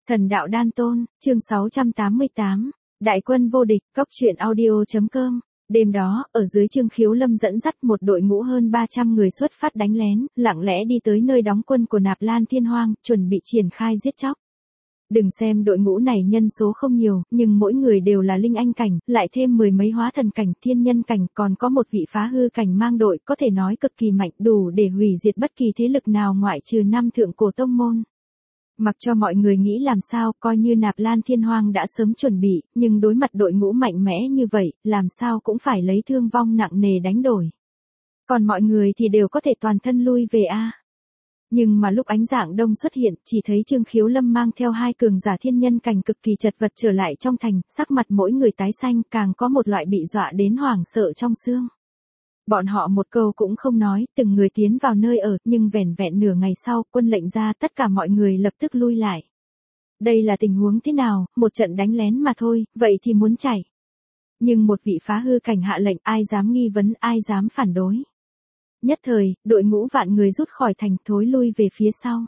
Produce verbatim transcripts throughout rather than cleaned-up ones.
Thần đạo đan tôn, chương sáu trăm tám mươi tám, Đại quân vô địch, cóc truyện audio.com. Đêm đó, ở dưới Trương Khiếu Lâm dẫn dắt một đội ngũ hơn ba trăm người xuất phát đánh lén, lặng lẽ đi tới nơi đóng quân của Nạp Lan Thiên Hoang, chuẩn bị triển khai giết chóc. Đừng xem đội ngũ này nhân số không nhiều, nhưng mỗi người đều là linh anh cảnh, lại thêm mười mấy hóa thần cảnh, thiên nhân cảnh, còn có một vị phá hư cảnh mang đội, có thể nói cực kỳ mạnh, đủ để hủy diệt bất kỳ thế lực nào ngoại trừ năm thượng cổ tông môn. Mặc cho mọi người nghĩ làm sao, coi như Nạp Lan Thiên Hoang đã sớm chuẩn bị, nhưng đối mặt đội ngũ mạnh mẽ như vậy, làm sao cũng phải lấy thương vong nặng nề đánh đổi. Còn mọi người thì đều có thể toàn thân lui về a. À. Nhưng mà lúc ánh dạng đông xuất hiện, chỉ thấy Trương Khiếu Lâm mang theo hai cường giả thiên nhân cảnh cực kỳ chật vật trở lại trong thành, sắc mặt mỗi người tái xanh, càng có một loại bị dọa đến hoảng sợ trong xương. Bọn họ một câu cũng không nói, từng người tiến vào nơi ở, nhưng vẻn vẹn nửa ngày sau, quân lệnh ra, tất cả mọi người lập tức lui lại. Đây là tình huống thế nào, một trận đánh lén mà thôi, vậy thì muốn chạy. Nhưng một vị phá hư cảnh hạ lệnh, ai dám nghi vấn, ai dám phản đối. Nhất thời, đội ngũ vạn người rút khỏi thành, thối lui về phía sau.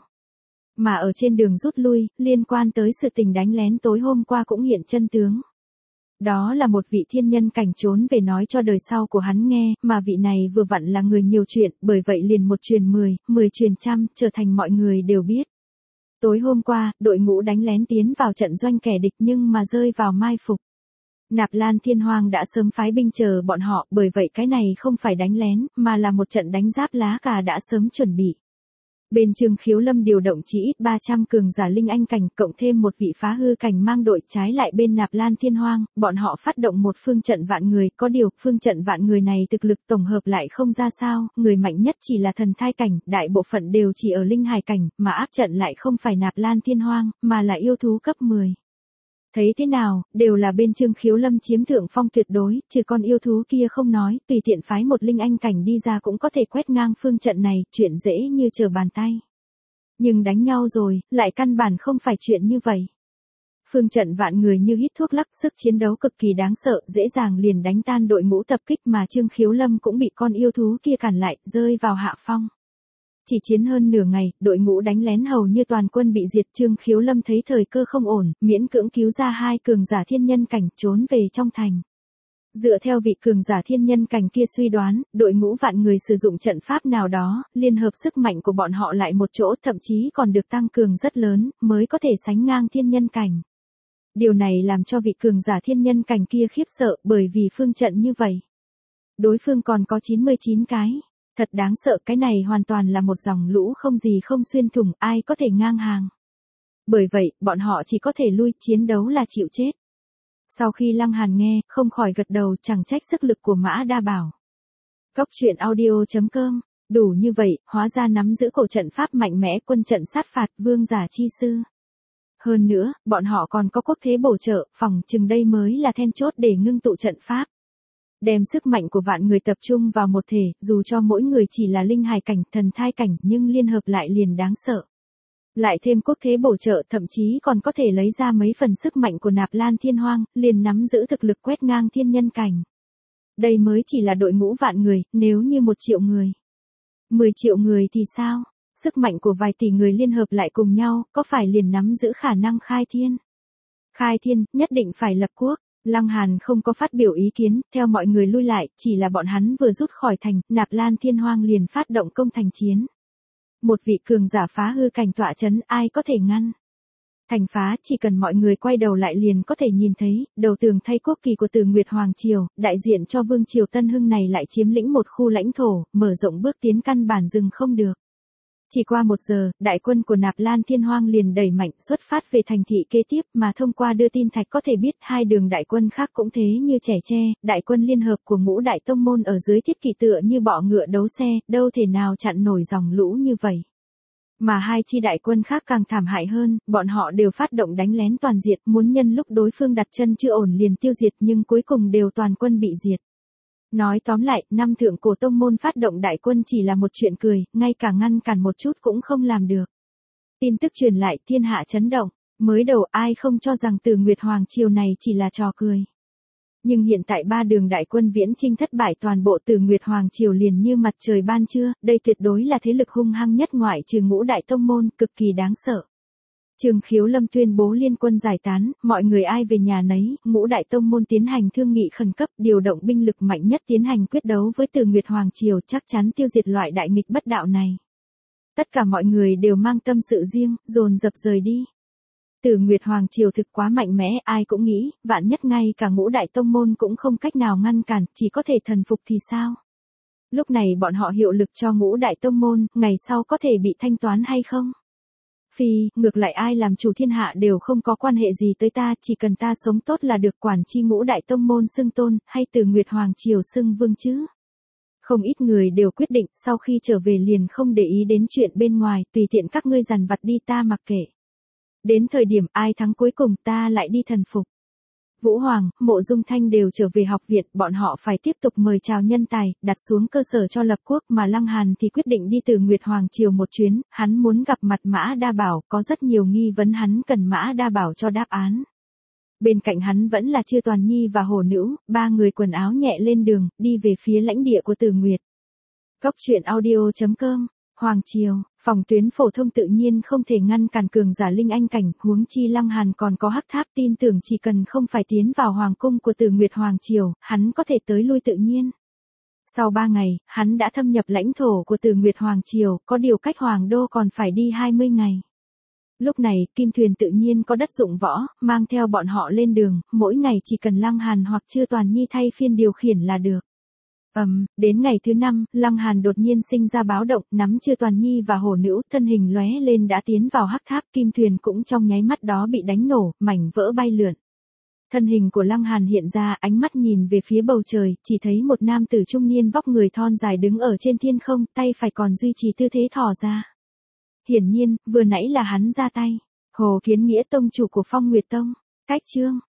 Mà ở trên đường rút lui, liên quan tới sự tình đánh lén tối hôm qua cũng hiện chân tướng. Đó là một vị thiên nhân cảnh trốn về nói cho đời sau của hắn nghe, mà vị này vừa vặn là người nhiều chuyện, bởi vậy liền một truyền mười, mười truyền trăm, trở thành mọi người đều biết. Tối hôm qua, đội ngũ đánh lén tiến vào trận doanh kẻ địch nhưng mà rơi vào mai phục. Nạp Lan Thiên Hoang đã sớm phái binh chờ bọn họ, bởi vậy cái này không phải đánh lén, mà là một trận đánh giáp lá cà đã sớm chuẩn bị. Bên Trương Khiếu Lâm điều động chỉ ít ba trăm cường giả linh anh cảnh, cộng thêm một vị phá hư cảnh mang đội, trái lại bên Nạp Lan Thiên Hoang, bọn họ phát động một phương trận vạn người, có điều, phương trận vạn người này thực lực tổng hợp lại không ra sao, người mạnh nhất chỉ là thần thai cảnh, đại bộ phận đều chỉ ở linh hải cảnh, mà áp trận lại không phải Nạp Lan Thiên Hoang, mà là yêu thú cấp mười. Thấy thế nào, đều là bên Trương Khiếu Lâm chiếm thượng phong tuyệt đối, trừ con yêu thú kia không nói, tùy tiện phái một linh anh cảnh đi ra cũng có thể quét ngang phương trận này, chuyện dễ như trở bàn tay. Nhưng đánh nhau rồi, lại căn bản không phải chuyện như vậy. Phương trận vạn người như hít thuốc lắc, sức chiến đấu cực kỳ đáng sợ, dễ dàng liền đánh tan đội ngũ tập kích mà Trương Khiếu Lâm cũng bị con yêu thú kia cản lại, rơi vào hạ phong. Chỉ chiến hơn nửa ngày, đội ngũ đánh lén hầu như toàn quân bị diệt. Trương Khiếu Lâm thấy thời cơ không ổn, miễn cưỡng cứu ra hai cường giả thiên nhân cảnh, trốn về trong thành. Dựa theo vị cường giả thiên nhân cảnh kia suy đoán, đội ngũ vạn người sử dụng trận pháp nào đó, liên hợp sức mạnh của bọn họ lại một chỗ, thậm chí còn được tăng cường rất lớn, mới có thể sánh ngang thiên nhân cảnh. Điều này làm cho vị cường giả thiên nhân cảnh kia khiếp sợ, bởi vì phương trận như vậy. Đối phương còn có chín mươi chín cái. Thật đáng sợ, cái này hoàn toàn là một dòng lũ không gì không xuyên thủng, ai có thể ngang hàng. Bởi vậy, bọn họ chỉ có thể lui, chiến đấu là chịu chết. Sau khi Lăng Hàn nghe, không khỏi gật đầu, chẳng trách sức lực của Mã Đa Bảo. Cóc truyện audio.com, đủ như vậy, hóa ra nắm giữ cổ trận pháp mạnh mẽ, quân trận sát phạt, vương giả chi sư. Hơn nữa, bọn họ còn có quốc thế bổ trợ, phòng chừng đây mới là then chốt để ngưng tụ trận pháp. Đem sức mạnh của vạn người tập trung vào một thể, dù cho mỗi người chỉ là linh hài cảnh, thần thai cảnh, nhưng liên hợp lại liền đáng sợ. Lại thêm quốc thế bổ trợ, thậm chí còn có thể lấy ra mấy phần sức mạnh của Nạp Lan Thiên Hoang, liền nắm giữ thực lực quét ngang thiên nhân cảnh. Đây mới chỉ là đội ngũ vạn người, nếu như một triệu người. mười triệu người thì sao? Sức mạnh của vài tỷ người liên hợp lại cùng nhau, có phải liền nắm giữ khả năng khai thiên? Khai thiên, nhất định phải lập quốc. Lăng Hàn không có phát biểu ý kiến, theo mọi người lui lại, chỉ là bọn hắn vừa rút khỏi thành, Nạp Lan Thiên Hoang liền phát động công thành chiến. Một vị cường giả phá hư cảnh tọa chấn, ai có thể ngăn? Thành phá, chỉ cần mọi người quay đầu lại liền có thể nhìn thấy, đầu tường thay quốc kỳ của Từ Nguyệt Hoàng Triều, đại diện cho Vương Triều Tân Hưng này lại chiếm lĩnh một khu lãnh thổ, mở rộng bước tiến căn bản dừng không được. Chỉ qua một giờ, đại quân của Nạp Lan Thiên Hoang liền đẩy mạnh xuất phát về thành thị kế tiếp, mà thông qua đưa tin thạch có thể biết hai đường đại quân khác cũng thế như trẻ tre, đại quân liên hợp của ngũ đại tông môn ở dưới thiết kỵ tựa như bọ ngựa đấu xe, đâu thể nào chặn nổi dòng lũ như vậy. Mà hai chi đại quân khác càng thảm hại hơn, bọn họ đều phát động đánh lén toàn diệt, muốn nhân lúc đối phương đặt chân chưa ổn liền tiêu diệt, nhưng cuối cùng đều toàn quân bị diệt. Nói tóm lại, năm thượng cổ tông môn phát động đại quân chỉ là một chuyện cười, ngay cả ngăn cản một chút cũng không làm được. Tin tức truyền lại, thiên hạ chấn động, mới đầu ai không cho rằng Từ Nguyệt Hoàng Triều này chỉ là trò cười. Nhưng hiện tại ba đường đại quân viễn chinh thất bại, toàn bộ Từ Nguyệt Hoàng Triều liền như mặt trời ban trưa, đây tuyệt đối là thế lực hung hăng nhất ngoại trừ ngũ đại tông môn, cực kỳ đáng sợ. Trương Khiếu Lâm tuyên bố liên quân giải tán, mọi người ai về nhà nấy, ngũ đại tông môn tiến hành thương nghị khẩn cấp, điều động binh lực mạnh nhất tiến hành quyết đấu với Từ Nguyệt Hoàng Triều, chắc chắn tiêu diệt loại đại nghịch bất đạo này. Tất cả mọi người đều mang tâm sự riêng, dồn dập rời đi. Từ Nguyệt Hoàng Triều thực quá mạnh mẽ, ai cũng nghĩ, vạn nhất ngay cả ngũ đại tông môn cũng không cách nào ngăn cản, chỉ có thể thần phục thì sao? Lúc này bọn họ hiệu lực cho ngũ đại tông môn, ngày sau có thể bị thanh toán hay không? Phi, ngược lại ai làm chủ thiên hạ đều không có quan hệ gì tới ta, chỉ cần ta sống tốt là được, quản chi ngũ đại tông môn xưng tôn, hay Từ Nguyệt Hoàng Triều xưng vương chứ. Không ít người đều quyết định, sau khi trở về liền không để ý đến chuyện bên ngoài, tùy tiện các ngươi dằn vặt đi ta mặc kệ. Đến thời điểm ai thắng cuối cùng ta lại đi thần phục. Vũ Hoàng, Mộ Dung Thanh đều trở về học viện, bọn họ phải tiếp tục mời chào nhân tài, đặt xuống cơ sở cho lập quốc, mà Lăng Hàn thì quyết định đi Từ Nguyệt Hoàng Triều một chuyến, hắn muốn gặp mặt Mã Đa Bảo, có rất nhiều nghi vấn hắn cần Mã Đa Bảo cho đáp án. Bên cạnh hắn vẫn là Chư Toàn Nhi và Hồ Nữ, ba người quần áo nhẹ lên đường, đi về phía lãnh địa của Từ Nguyệt. Cốc truyện audio chấm com, Hoàng Triều, phòng tuyến phổ thông tự nhiên không thể ngăn cản cường giả linh anh cảnh, huống chi Lăng Hàn còn có hắc tháp, tin tưởng chỉ cần không phải tiến vào hoàng cung của Từ Nguyệt Hoàng Triều, hắn có thể tới lui tự nhiên. Sau ba ngày, hắn đã thâm nhập lãnh thổ của Từ Nguyệt Hoàng Triều, có điều cách Hoàng Đô còn phải đi hai mươi ngày. Lúc này, Kim Thuyền tự nhiên có đất dụng võ, mang theo bọn họ lên đường, mỗi ngày chỉ cần Lăng Hàn hoặc Chư Toàn Nhi thay phiên điều khiển là được. Ầm, um, đến ngày thứ năm, Lăng Hàn đột nhiên sinh ra báo động, nắm Chư Toàn Nhi và Hồ Nữ, thân hình lóe lên đã tiến vào hắc tháp, Kim Thuyền cũng trong nháy mắt đó bị đánh nổ, mảnh vỡ bay lượn. Thân hình của Lăng Hàn hiện ra, ánh mắt nhìn về phía bầu trời, chỉ thấy một nam tử trung niên vóc người thon dài đứng ở trên thiên không, tay phải còn duy trì tư thế thò ra. Hiển nhiên, vừa nãy là hắn ra tay. Hồ Kiến Nghĩa tông chủ của Phong Nguyệt Tông. Cách chương